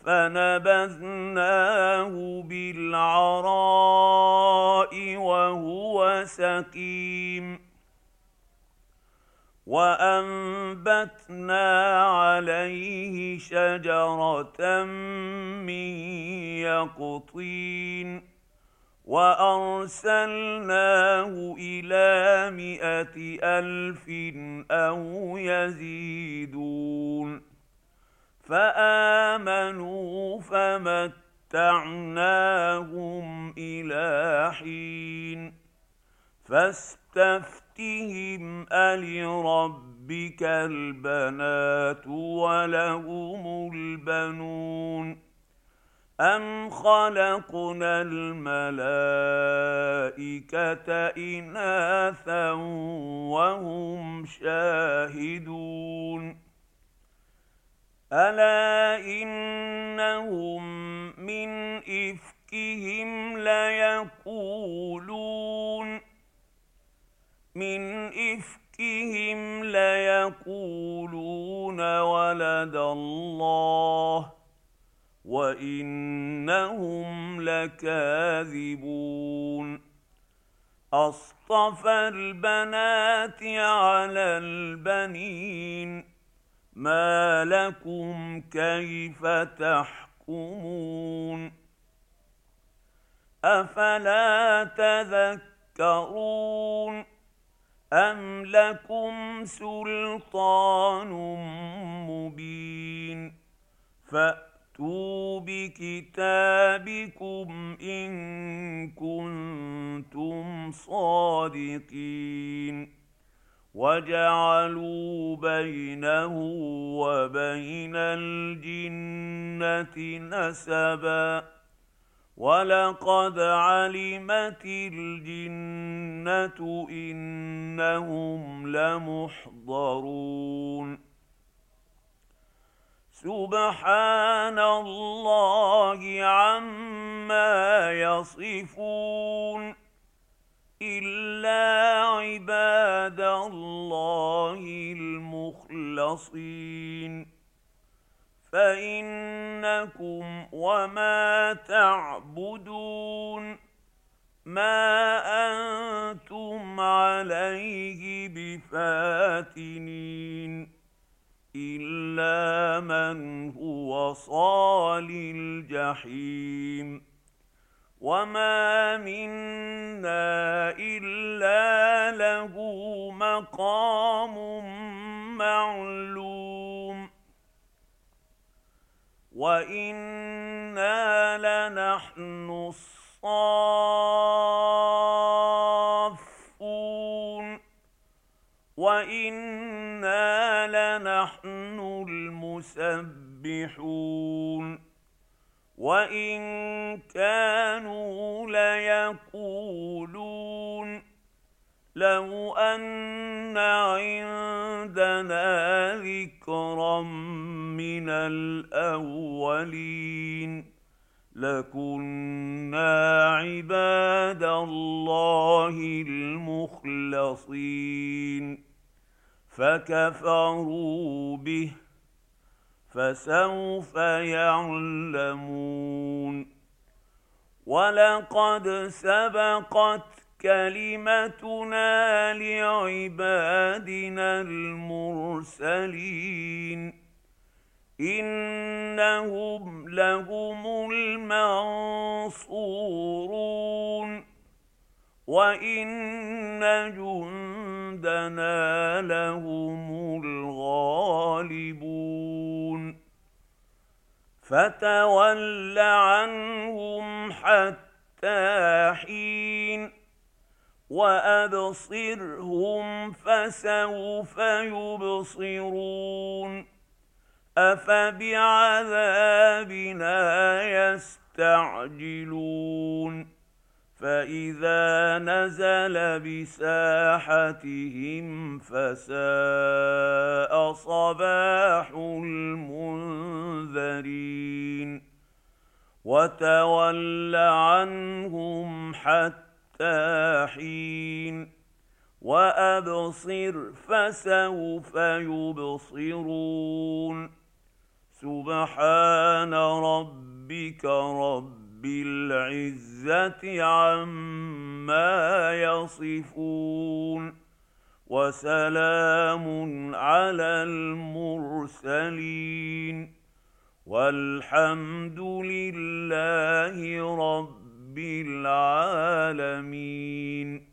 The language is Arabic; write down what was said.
فنبذناه بالعراء وهو سقيم وأنبتنا عليه شجرة من يقطين وأرسلناه إلى 100,000 أو يزيدون فآمنوا فمتعناهم إلى حين فاستفتهم ألربك البنات ولهم البنون أم خلقنا الملائكة إناثا وهم شاهدون ألا إنهم من إفكهم ليقولون ولد الله وإنهم لكاذبون أصطفى البنات على البنين ما لكم كيف تحكمون أفلا تذكرون أم لكم سلطان مبين فأتوا بكتابكم إن كنتم صادقين وجعلوا بينه وبين الجنة نسبا ولقد علمت الجنة إنهم لمحضرون سبحان الله عما يصفون إلا عباد الله المخلصين فإنكم وما تعبدون ما أنتم عليه بفاتنين إلا من هو صال الجحيم وما منا إلا له مقام معلوم وإنا لنحن الصافون وإنا لنحن المسبحون وإن كانوا ليقولون لو أن عندنا ذكرا من الأولين لكنا عباد الله المخلصين فكفروا به فسوف يعلمون ولقد سبقت كلمتنا لعبادنا المرسلين إنهم لهم المنصورون وإن جندنا لهم الغالبون فتول عنهم حتى حين وأبصرهم فسوف يبصرون أفبعذابنا يستعجلون فإذا نزل بساحتهم فساء صباح المنذرين وتول عنهم حتى حين وأبصر فسوف يبصرون سبحان ربك رب العزة عما يصفون وسلام على المرسلين والحمد لله رب العالمين.